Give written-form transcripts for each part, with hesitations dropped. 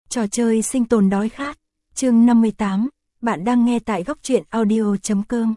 Trò chơi sinh tồn đói khát, chương 58, bạn đang nghe tại góc truyện audio.com.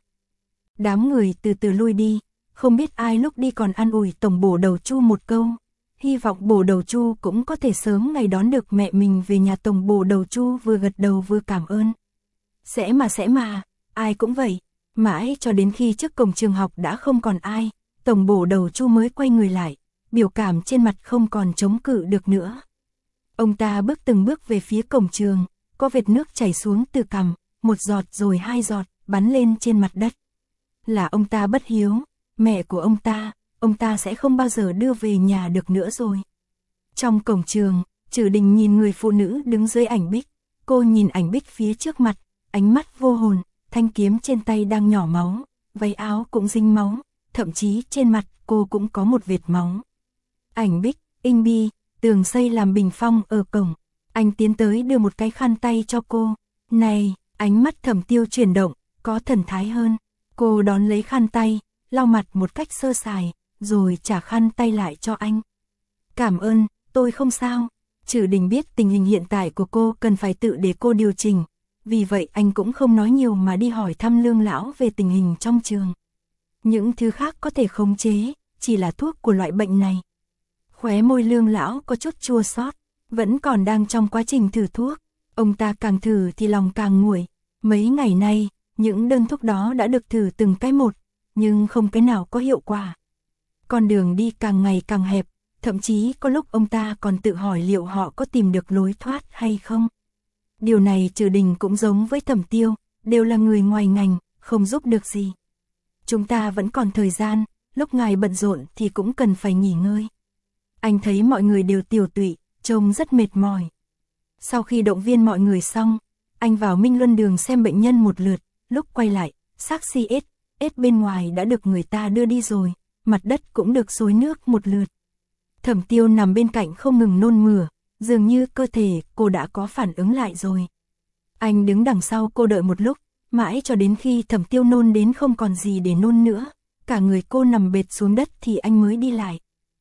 Đám người từ từ lui đi, không biết ai lúc đi còn an ủi tổng bổ đầu Chu một câu. Hy vọng bổ đầu Chu cũng có thể sớm ngày đón được mẹ mình về nhà. Tổng bổ đầu Chu vừa gật đầu vừa cảm ơn. Sẽ mà, ai cũng vậy. Mãi cho đến khi trước cổng trường học đã không còn ai, tổng bổ đầu Chu mới quay người lại, biểu cảm trên mặt không còn chống cự được nữa. Ông ta bước từng bước về phía cổng trường, có vệt nước chảy xuống từ cằm, một giọt rồi hai giọt, bắn lên trên mặt đất. Là ông ta bất hiếu, mẹ của ông ta sẽ không bao giờ đưa về nhà được nữa rồi. Trong cổng trường, Trử Đình nhìn người phụ nữ đứng dưới ảnh bích, cô nhìn ảnh bích phía trước mặt, ánh mắt vô hồn, thanh kiếm trên tay đang nhỏ máu, váy áo cũng dính máu, thậm chí trên mặt cô cũng có một vệt máu. Ảnh bích, in bi, tường xây làm bình phong ở cổng. Anh tiến tới đưa một cái khăn tay cho cô. Này, ánh mắt Thẩm Tiêu chuyển động, có thần thái hơn. Cô đón lấy khăn tay, lau mặt một cách sơ sài, rồi trả khăn tay lại cho anh. Cảm ơn, tôi không sao. Trử Đình biết tình hình hiện tại của cô cần phải tự để cô điều chỉnh. Vì vậy anh cũng không nói nhiều mà đi hỏi thăm Lương lão về tình hình trong trường. Những thứ khác có thể khống chế, chỉ là thuốc của loại bệnh này. Khóe môi Lương lão có chút chua xót, vẫn còn đang trong quá trình thử thuốc. Ông ta càng thử thì lòng càng nguội. Mấy ngày nay, những đơn thuốc đó đã được thử từng cái một, nhưng không cái nào có hiệu quả. Con đường đi càng ngày càng hẹp, thậm chí có lúc ông ta còn tự hỏi liệu họ có tìm được lối thoát hay không. Điều này Trử Đình cũng giống với Thẩm Tiêu, đều là người ngoài ngành, không giúp được gì. Chúng ta vẫn còn thời gian, lúc ngài bận rộn thì cũng cần phải nghỉ ngơi. Anh thấy mọi người đều tiểu tụy, trông rất mệt mỏi. Sau khi động viên mọi người xong, anh vào Minh Luân Đường xem bệnh nhân một lượt, lúc quay lại, xác CSS bên ngoài đã được người ta đưa đi rồi, mặt đất cũng được xối nước một lượt. Thẩm Tiêu nằm bên cạnh không ngừng nôn mửa, dường như cơ thể cô đã có phản ứng lại rồi. Anh đứng đằng sau cô đợi một lúc, mãi cho đến khi Thẩm Tiêu nôn đến không còn gì để nôn nữa, cả người cô nằm bệt xuống đất thì anh mới đi lại.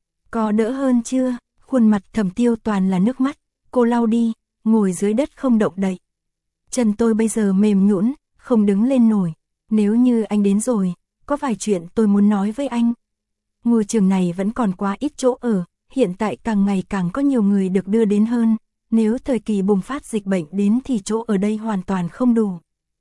Có đỡ hơn chưa? Khuôn mặt Thẩm Tiêu toàn là nước mắt, cô lau đi, ngồi dưới đất không động đậy. Chân tôi bây giờ mềm nhũn, không đứng lên nổi. Nếu như anh đến rồi, có vài chuyện tôi muốn nói với anh. Ngôi trường này vẫn còn quá ít chỗ ở, hiện tại càng ngày càng có nhiều người được đưa đến hơn. Nếu thời kỳ bùng phát dịch bệnh đến thì chỗ ở đây hoàn toàn không đủ.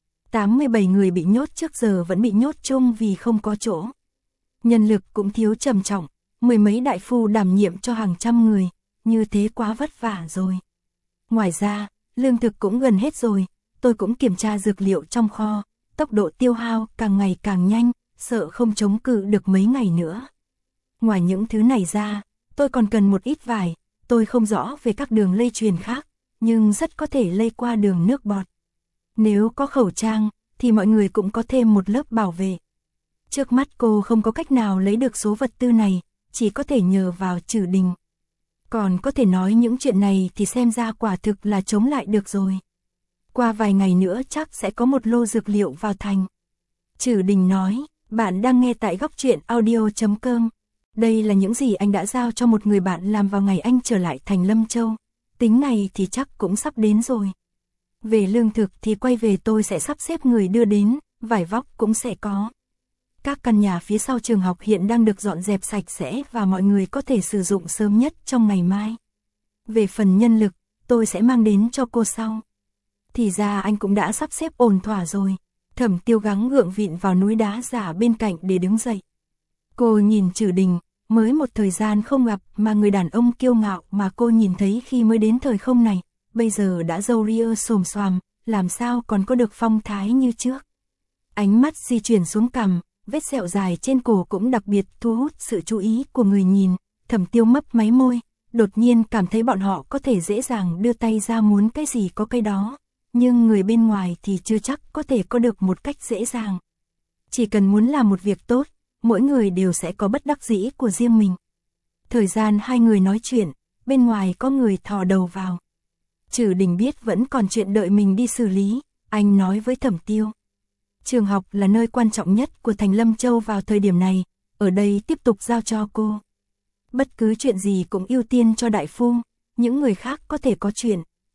87 người bị nhốt trước giờ vẫn bị nhốt chung vì không có chỗ. Nhân lực cũng thiếu trầm trọng, mười mấy đại phu đảm nhiệm cho hàng trăm người, như thế quá vất vả rồi. Ngoài ra, lương thực cũng gần hết rồi, tôi cũng kiểm tra dược liệu trong kho, tốc độ tiêu hao càng ngày càng nhanh, sợ không chống cự được mấy ngày nữa. Ngoài những thứ này ra, tôi còn cần một ít vải, tôi không rõ về các đường lây truyền khác, nhưng rất có thể lây qua đường nước bọt. Nếu có khẩu trang, thì mọi người cũng có thêm một lớp bảo vệ. Trước mắt cô không có cách nào lấy được số vật tư này, chỉ có thể nhờ vào Trử Đình. Còn có thể nói những chuyện này thì xem ra quả thực là chống lại được rồi. Qua vài ngày nữa chắc sẽ có một lô dược liệu vào thành. Trử Đình nói, bạn đang nghe tại góc truyện audio.com. Đây là những gì anh đã giao cho một người bạn làm vào ngày anh trở lại thành Lâm Châu. Tính này thì chắc cũng sắp đến rồi. Về lương thực thì quay về tôi sẽ sắp xếp người đưa đến, vải vóc cũng sẽ có. Các căn nhà phía sau trường học hiện đang được dọn dẹp sạch sẽ và mọi người có thể sử dụng sớm nhất trong ngày mai. Về phần nhân lực, tôi sẽ mang đến cho cô sau. Thì ra anh cũng đã sắp xếp ổn thỏa rồi. Thẩm Tiêu gắng gượng vịn vào núi đá giả bên cạnh để đứng dậy. Cô nhìn Trử Đình, mới một thời gian không gặp mà người đàn ông kiêu ngạo mà cô nhìn thấy khi mới đến thời không này, bây giờ đã râu ria xồm xoàm, làm sao còn có được phong thái như trước. Ánh mắt di chuyển xuống cằm, vết sẹo dài trên cổ cũng đặc biệt thu hút sự chú ý của người nhìn. Thẩm Tiêu mấp máy môi, đột nhiên cảm thấy bọn họ có thể dễ dàng đưa tay ra muốn cái gì có cái đó, nhưng người bên ngoài thì chưa chắc có thể có được một cách dễ dàng. Chỉ cần muốn làm một việc tốt, mỗi người đều sẽ có bất đắc dĩ của riêng mình. Thời gian hai người nói chuyện, bên ngoài có người thò đầu vào. Trử Đình biết vẫn còn chuyện đợi mình đi xử lý, anh nói với Thẩm Tiêu. Trường học là nơi quan trọng nhất của thành Lâm Châu vào thời điểm này, ở đây tiếp tục giao cho cô. Bất cứ chuyện gì cũng ưu tiên cho đại phu, những người khác có thể có chuyện,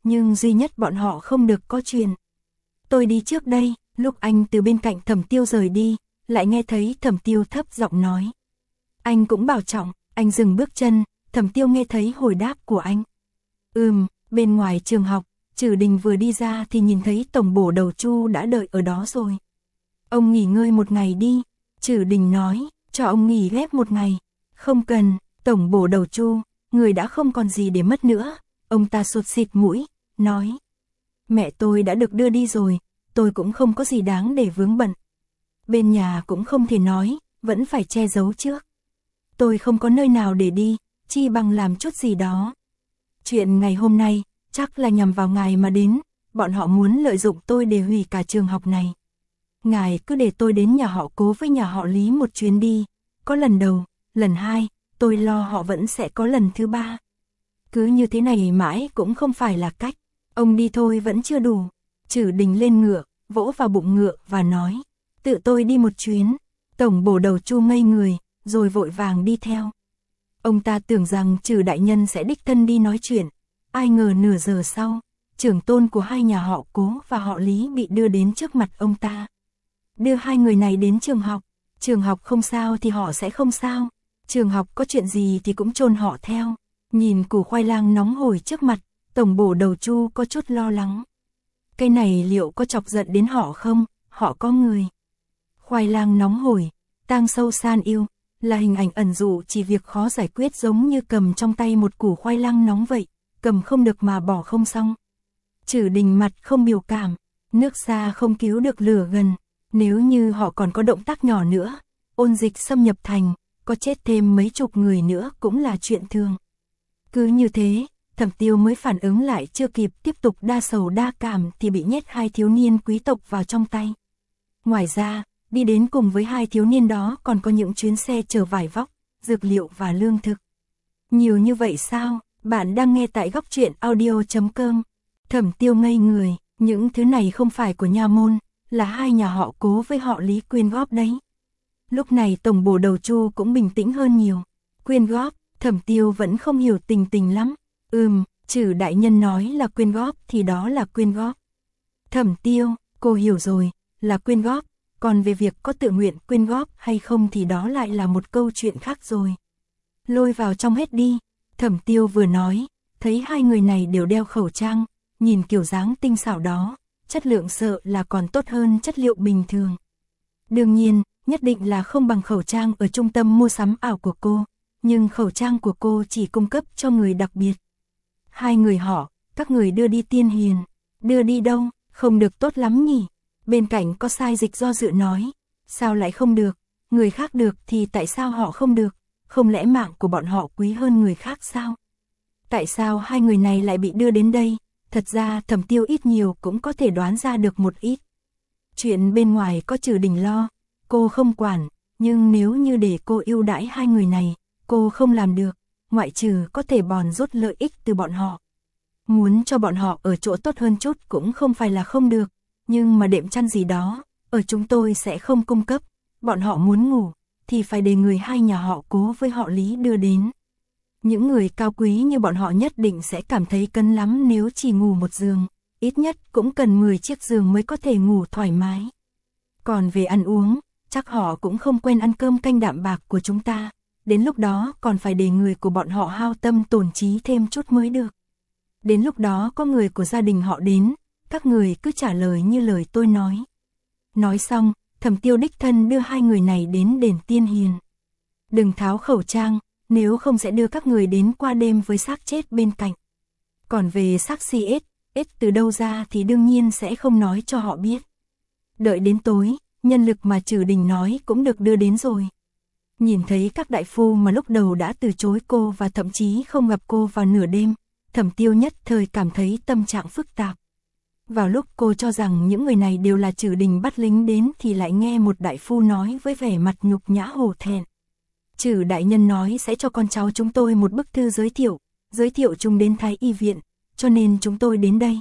nhưng duy nhất bọn họ không được có chuyện. Tôi đi trước đây, lúc anh từ bên cạnh Thẩm Tiêu rời đi, lại nghe thấy Thẩm Tiêu thấp giọng nói. Anh cũng bảo trọng, anh dừng bước chân, Thẩm Tiêu nghe thấy hồi đáp của anh. Bên ngoài trường học, Trử Đình vừa đi ra thì nhìn thấy tổng bổ đầu Chu đã đợi ở đó rồi. Ông nghỉ ngơi một ngày đi, Trử Đình nói, cho ông nghỉ ghép một ngày. Không cần, tổng bổ đầu Chu, người đã không còn gì để mất nữa. Ông ta sụt xịt mũi, nói. Mẹ tôi đã được đưa đi rồi, tôi cũng không có gì đáng để vướng bận. Bên nhà cũng không thể nói, vẫn phải che giấu trước. Tôi không có nơi nào để đi, chi bằng làm chút gì đó. Chuyện ngày hôm nay, chắc là nhằm vào ngài mà đến, bọn họ muốn lợi dụng tôi để hủy cả trường học này. Ngài cứ để tôi đến nhà họ Cố với nhà họ Lý một chuyến đi, có lần đầu, lần hai, tôi lo họ vẫn sẽ có lần thứ ba. Cứ như thế này mãi cũng không phải là cách, ông đi thôi vẫn chưa đủ. Trử Đình lên ngựa, vỗ vào bụng ngựa và nói, tự tôi đi một chuyến. Tổng bổ đầu Chu ngây người, rồi vội vàng đi theo. Ông ta tưởng rằng Trử đại nhân sẽ đích thân đi nói chuyện, ai ngờ nửa giờ sau, trưởng tôn của hai nhà họ Cố và họ Lý bị đưa đến trước mặt ông ta. Đưa hai người này đến trường học không sao thì họ sẽ không sao, trường học có chuyện gì thì cũng chôn họ theo. Nhìn củ khoai lang nóng hổi trước mặt, tổng bổ đầu Chu có chút lo lắng. Cái này liệu có chọc giận đến họ không, họ có người. Khoai lang nóng hổi, tang sâu san yêu, là hình ảnh ẩn dụ chỉ việc khó giải quyết giống như cầm trong tay một củ khoai lang nóng vậy, cầm không được mà bỏ không xong. Trử Đình mặt không biểu cảm, nước xa không cứu được lửa gần, nếu như họ còn có động tác nhỏ nữa, ôn dịch xâm nhập thành, có chết thêm mấy chục người nữa cũng là chuyện thường. Cứ như thế, Thẩm Tiêu mới phản ứng lại chưa kịp tiếp tục đa sầu đa cảm thì bị nhét hai thiếu niên quý tộc vào trong tay. Ngoài ra, đi đến cùng với hai thiếu niên đó còn có những chuyến xe chở vải vóc, dược liệu và lương thực. Nhiều như vậy sao? Bạn đang nghe tại Góc Truyện Audio.com. Thẩm Tiêu ngây người, những thứ này không phải của nha môn, là hai nhà họ Cố với họ Lý quyên góp đấy. Lúc này tổng bổ đầu Chu cũng bình tĩnh hơn nhiều. Quyên góp, Thẩm Tiêu vẫn không hiểu tình lắm. Trử đại nhân nói là quyên góp thì đó là quyên góp. Thẩm Tiêu, cô hiểu rồi, là quyên góp, còn về việc có tự nguyện quyên góp hay không thì đó lại là một câu chuyện khác rồi. Lôi vào trong hết đi. Thẩm Tiêu vừa nói, thấy hai người này đều đeo khẩu trang, nhìn kiểu dáng tinh xảo đó, chất lượng sợ là còn tốt hơn chất liệu bình thường. Đương nhiên, nhất định là không bằng khẩu trang ở trung tâm mua sắm ảo của cô, nhưng khẩu trang của cô chỉ cung cấp cho người đặc biệt. Hai người họ, các người đưa đi Tiên Hiền. Đưa đi đâu, không được tốt lắm nhỉ? Bên cạnh có sai dịch do dự nói, sao lại không được, người khác được thì tại sao họ không được, không lẽ mạng của bọn họ quý hơn người khác sao? Tại sao hai người này lại bị đưa đến đây? Thật ra Thẩm Tiêu ít nhiều cũng có thể đoán ra được một ít. Chuyện bên ngoài có Trử Đình lo, cô không quản, nhưng nếu như để cô ưu đãi hai người này, cô không làm được, ngoại trừ có thể bòn rút lợi ích từ bọn họ. Muốn cho bọn họ ở chỗ tốt hơn chút cũng không phải là không được, nhưng mà đệm chăn gì đó, ở chúng tôi sẽ không cung cấp, bọn họ muốn ngủ, thì phải để người hai nhà họ Cố với họ Lý đưa đến. Những người cao quý như bọn họ nhất định sẽ cảm thấy cấn lắm nếu chỉ ngủ một giường, ít nhất cũng cần 10 chiếc giường mới có thể ngủ thoải mái. Còn về ăn uống, chắc họ cũng không quen ăn cơm canh đạm bạc của chúng ta, đến lúc đó còn phải để người của bọn họ hao tâm tổn trí thêm chút mới được. Đến lúc đó có người của gia đình họ đến, các người cứ trả lời như lời tôi nói. Nói xong, Thẩm Tiêu đích thân đưa hai người này đến đền Tiên Hiền. Đừng tháo khẩu trang, nếu không sẽ đưa các người đến qua đêm với xác chết bên cạnh. Còn về xác si ếch từ đâu ra thì đương nhiên sẽ không nói cho họ biết. Đợi đến tối, nhân lực mà Trử Đình nói cũng được đưa đến rồi. Nhìn thấy các đại phu mà lúc đầu đã từ chối cô và thậm chí không gặp cô vào nửa đêm, Thẩm Tiêu nhất thời cảm thấy tâm trạng phức tạp. Vào lúc cô cho rằng những người này đều là Trử Đình bắt lính đến thì lại nghe một đại phu nói với vẻ mặt nhục nhã hổ thẹn. Trử đại nhân nói sẽ cho con cháu chúng tôi một bức thư giới thiệu chúng đến Thái y viện, cho nên chúng tôi đến đây.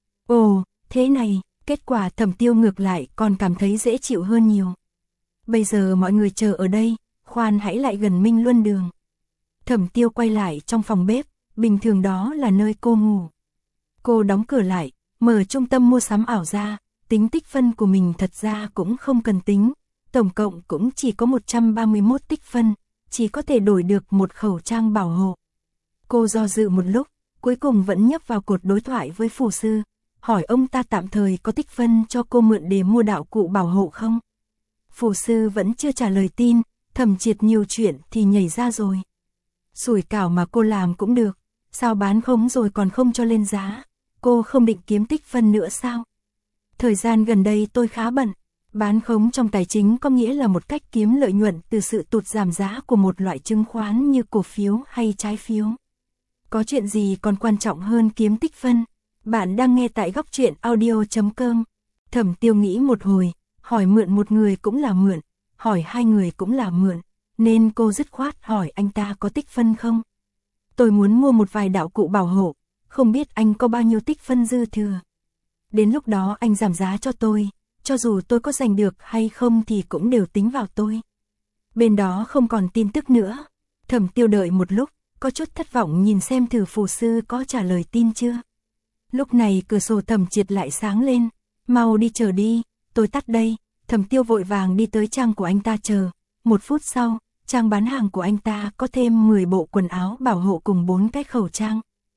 Ồ, thế này, kết quả Thẩm Tiêu ngược lại còn cảm thấy dễ chịu hơn nhiều. Bây giờ mọi người chờ ở đây, khoan hãy lại gần Minh Luân Đường. Thẩm Tiêu quay lại trong phòng bếp, bình thường đó là nơi cô ngủ. Cô đóng cửa lại, mở trung tâm mua sắm ảo ra, tính tích phân của mình thật ra cũng không cần tính, tổng cộng cũng chỉ có 131 tích phân, chỉ có thể đổi được một khẩu trang bảo hộ. Cô do dự một lúc, cuối cùng vẫn nhấp vào cột đối thoại với phù sư, hỏi ông ta tạm thời có tích phân cho cô mượn để mua đạo cụ bảo hộ không. Phù sư vẫn chưa trả lời tin, Thẩm Triệt nhiều chuyện thì nhảy ra rồi. Sủi cảo mà cô làm cũng được, sao bán khống rồi còn không cho lên giá, cô không định kiếm tích phân nữa sao? Thời gian gần đây tôi khá bận, bán khống trong tài chính có nghĩa là một cách kiếm lợi nhuận từ sự tụt giảm giá của một loại chứng khoán như cổ phiếu hay trái phiếu. Có chuyện gì còn quan trọng hơn kiếm tích phân? Bạn đang nghe tại góc truyện audio.com. Thẩm Tiêu nghĩ một hồi, hỏi mượn một người cũng là mượn, hỏi hai người cũng là mượn, nên cô dứt khoát hỏi anh ta có tích phân không. Tôi muốn mua một vài đạo cụ bảo hộ, không biết anh có bao nhiêu tích phân dư thừa. Đến lúc đó anh giảm giá cho tôi, cho dù tôi có giành được hay không thì cũng đều tính vào tôi. Bên đó không còn tin tức nữa. Thẩm Tiêu đợi một lúc, có chút thất vọng nhìn xem thử phù sư có trả lời tin chưa. Lúc này cửa sổ Thẩm Triệt lại sáng lên, mau đi chờ đi, tôi tắt đây. Thẩm Tiêu vội vàng đi tới trang của anh ta chờ. Một phút sau, trang bán hàng của anh ta có thêm 10 bộ quần áo bảo hộ cùng 4 cái khẩu trang.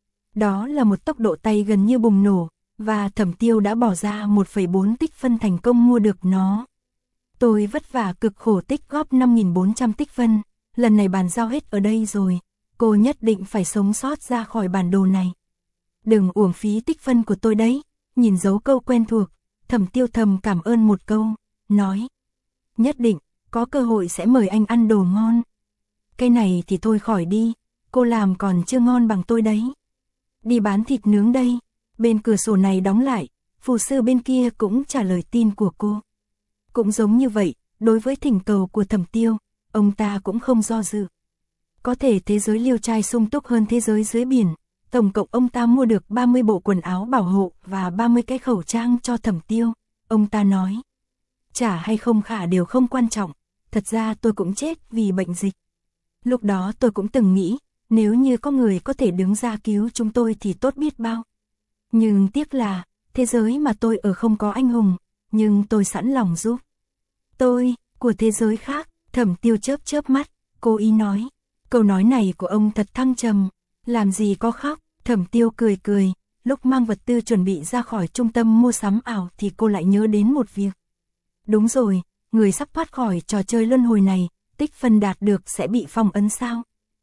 Đó là một tốc độ tay gần như bùng nổ, và Thẩm Tiêu đã bỏ ra 1,4 tích phân thành công mua được nó. Tôi vất vả cực khổ tích góp 5.400 tích phân, lần này bàn giao hết ở đây rồi, cô nhất định phải sống sót ra khỏi bản đồ này. Đừng uổng phí tích phân của tôi đấy, nhìn dấu câu quen thuộc, Thẩm Tiêu thầm cảm ơn một câu, nói. Nhất định, có cơ hội sẽ mời anh ăn đồ ngon. Cái này thì thôi khỏi đi, cô làm còn chưa ngon bằng tôi đấy. Đi bán thịt nướng đây. Bên cửa sổ này đóng lại, phù sư bên kia cũng trả lời tin của cô. Cũng giống như vậy, đối với thỉnh cầu của Thẩm Tiêu, ông ta cũng không do dự. Có thể thế giới liêu trai sung túc hơn thế giới dưới biển, tổng cộng ông ta mua được 30 bộ quần áo bảo hộ và 30 cái khẩu trang cho Thẩm Tiêu. Ông ta nói, trả hay không khả đều không quan trọng, thật ra tôi cũng chết vì bệnh dịch. Lúc đó tôi cũng từng nghĩ, nếu như có người có thể đứng ra cứu chúng tôi thì tốt biết bao. Nhưng tiếc là, thế giới mà tôi ở không có anh hùng, nhưng tôi sẵn lòng giúp. Tôi, của thế giới khác, Thẩm Tiêu chớp chớp mắt, cố ý nói. Câu nói này của ông thật thăng trầm, làm gì có khóc. Thẩm Tiêu cười cười, lúc mang vật tư chuẩn bị ra khỏi trung tâm mua sắm ảo thì cô lại nhớ đến một việc. Đúng rồi, người sắp thoát khỏi trò chơi luân hồi này, tích phân đạt được sẽ bị phong ấn sao?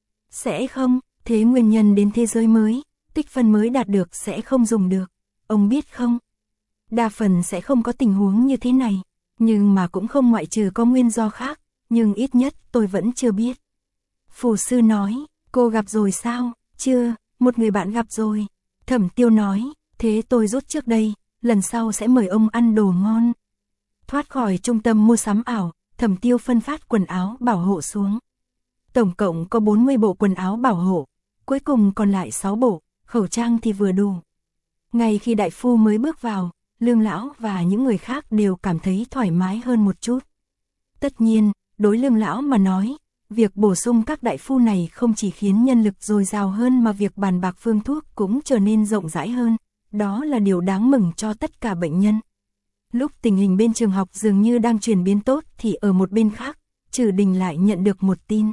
Sẽ không, thế nguyên nhân đến thế giới mới, tích phân mới đạt được sẽ không dùng được, ông biết không? Đa phần sẽ không có tình huống như thế này, nhưng mà cũng không ngoại trừ có nguyên do khác, nhưng ít nhất tôi vẫn chưa biết. Phù sư nói, cô gặp rồi sao? Chưa, một người bạn gặp rồi. Thẩm Tiêu nói, thế tôi rút trước đây, lần sau sẽ mời ông ăn đồ ngon. Thoát khỏi trung tâm mua sắm ảo, Thẩm Tiêu phân phát quần áo bảo hộ xuống. Tổng cộng có 40 bộ quần áo bảo hộ, cuối cùng còn lại 6 bộ, khẩu trang thì vừa đủ. Ngay khi đại phu mới bước vào, Lương lão và những người khác đều cảm thấy thoải mái hơn một chút. Tất nhiên, đối Lương lão mà nói, việc bổ sung các đại phu này không chỉ khiến nhân lực dồi dào hơn mà việc bàn bạc phương thuốc cũng trở nên rộng rãi hơn, đó là điều đáng mừng cho tất cả bệnh nhân. Lúc tình hình bên trường học dường như đang chuyển biến tốt thì ở một bên khác, Trử Đình lại nhận được một tin.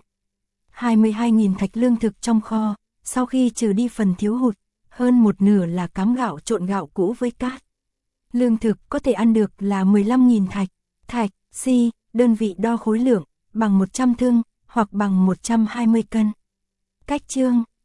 22.000 thạch lương thực trong kho, sau khi trừ đi phần thiếu hụt, hơn một nửa là cám gạo trộn gạo cũ với cát. Lương thực có thể ăn được là 15.000 thạch, thạch, si, đơn vị đo khối lượng, bằng 100 thưng, hoặc bằng 120 cân. Cách chương